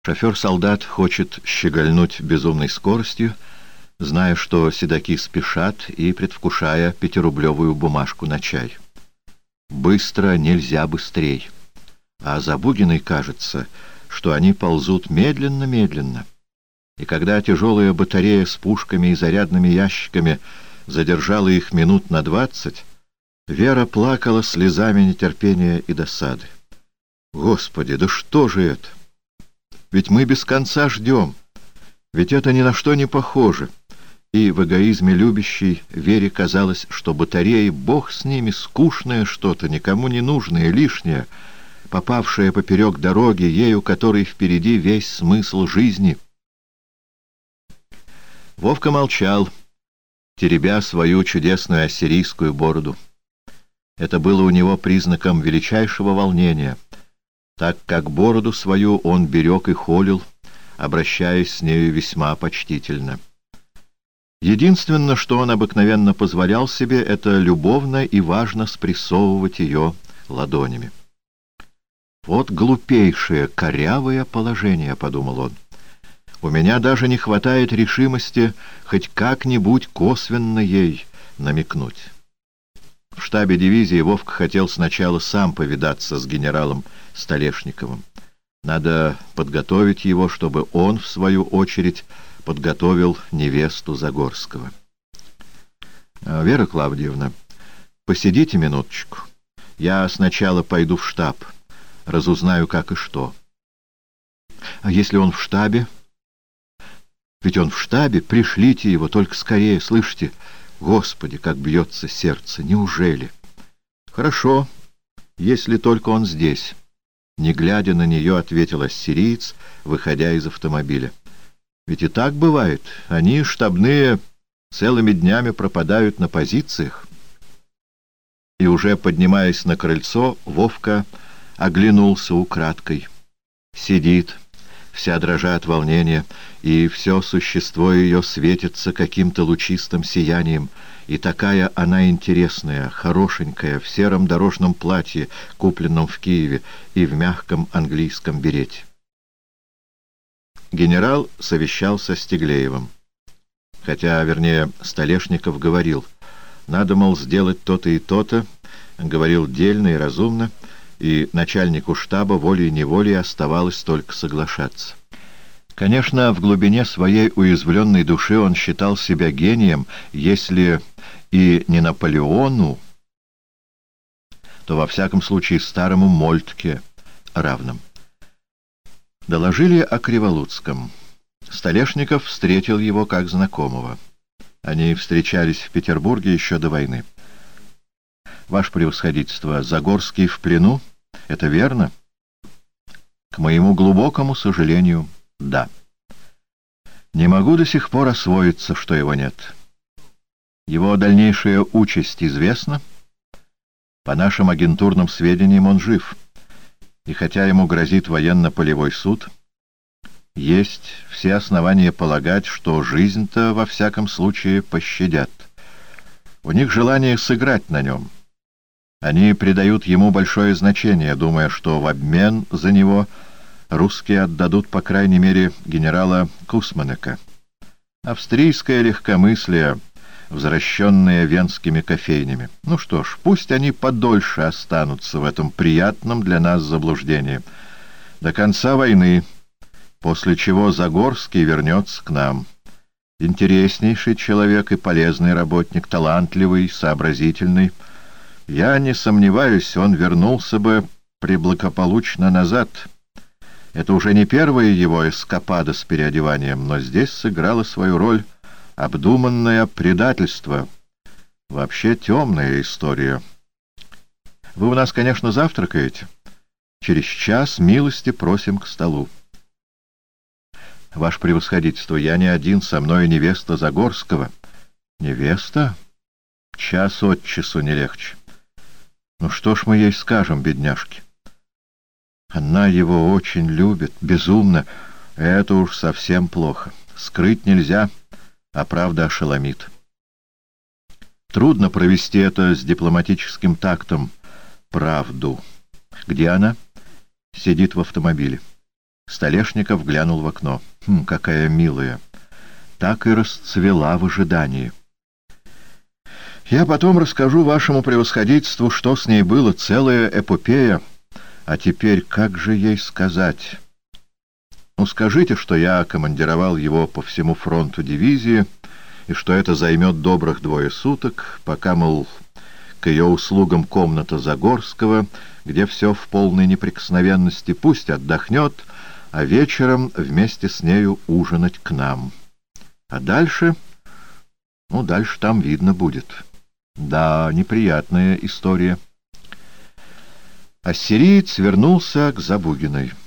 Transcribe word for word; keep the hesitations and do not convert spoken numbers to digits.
Шофер-солдат хочет щегольнуть безумной скоростью, зная, что седаки спешат и предвкушая пятирублевую бумажку на чай. Быстро нельзя быстрей. А Забугиной кажется, что они ползут медленно-медленно. И когда тяжелая батарея с пушками и зарядными ящиками задержала их минут на двадцать, Вера плакала слезами нетерпения и досады. «Господи, да что же это? Ведь мы без конца ждем. Ведь это ни на что не похоже». И в эгоизме любящей Вере казалось, что батареи, бог с ними, скучное что-то, никому не нужное, лишнее, попавшее поперек дороги, ею которой впереди весь смысл жизни. Вовка молчал, теребя свою чудесную ассирийскую бороду. Это было у него признаком величайшего волнения, так как бороду свою он берег и холил, обращаясь с нею весьма почтительно. Единственное, что он обыкновенно позволял себе, это любовно и важно спрессовывать ее ладонями. «Вот глупейшее, корявое положение», — подумал он. «У меня даже не хватает решимости хоть как-нибудь косвенно ей намекнуть». В штабе дивизии Вовка хотел сначала сам повидаться с генералом Столешниковым. Надо подготовить его, чтобы он, в свою очередь, подготовил невесту Загорского. «Вера Клавдиевна, посидите минуточку. Я сначала пойду в штаб, разузнаю, как и что». «А если он в штабе?» «Ведь он в штабе, пришлите его, только скорее, слышите? Господи, как бьется сердце! Неужели?» «Хорошо, если только он здесь», — не глядя на нее, ответил ассириец, выходя из автомобиля. «Ведь и так бывает. Они, штабные, целыми днями пропадают на позициях». И уже поднимаясь на крыльцо, Вовка оглянулся украдкой. Сидит, вся дрожа от волнения, и все существо ее светится каким-то лучистым сиянием, и такая она интересная, хорошенькая, в сером дорожном платье, купленном в Киеве, и в мягком английском берете. Генерал совещался с Тиглеевым. Хотя, вернее, Столешников говорил, надо, мол, сделать то-то и то-то, говорил дельно и разумно, и начальнику штаба волей-неволей оставалось только соглашаться. Конечно, в глубине своей уязвленной души он считал себя гением, если и не Наполеону, то во всяком случае старому Мольтке равным. Доложили о Криволуцком. Столешников встретил его как знакомого. Они встречались в Петербурге еще до войны. «Ваше превосходительство, Загорский в плену? Это верно?» «К моему глубокому сожалению, да. Не могу до сих пор освоиться, что его нет. Его дальнейшая участь известна. По нашим агентурным сведениям он жив. И хотя ему грозит военно-полевой суд, есть все основания полагать, что жизнь-то во всяком случае пощадят. У них желание сыграть на нем. Они придают ему большое значение, думая, что в обмен за него русские отдадут, по крайней мере, генерала Кусманека. Австрийское легкомыслие, возвращенное венскими кофейнями. Ну что ж, пусть они подольше останутся в этом приятном для нас заблуждении. До конца войны, после чего Загорский вернется к нам. Интереснейший человек и полезный работник, талантливый, сообразительный. Я не сомневаюсь, он вернулся бы преблагополучно назад. Это уже не первая его эскапада с переодеванием, но здесь сыграло свою роль обдуманное предательство. Вообще темная история. Вы у нас, конечно, завтракаете. Через час милости просим к столу. Ваше превосходительство, я не один, со мной невеста Загорского. Невеста? Час от часу не легче. Ну что ж мы ей скажем, бедняжке? Она его очень любит, безумно. Это уж совсем плохо. Скрыть нельзя, а правда ошеломит. Трудно провести это с дипломатическим тактом. Правду. Где она? Сидит в автомобиле. Столешников глянул в окно. Хм, какая милая! Так и расцвела в ожидании. Я потом расскажу вашему превосходительству, что с ней было, целая эпопея. А теперь как же ей сказать? Ну, скажите, что я командировал его по всему фронту дивизии, и что это займет добрых двое суток, пока, мол, к ее услугам комната Загорского, где все в полной неприкосновенности, пусть отдохнет, а вечером вместе с нею ужинать к нам. А дальше... Ну, дальше там видно будет. Да, неприятная история. Ассириец вернулся к Забугиной.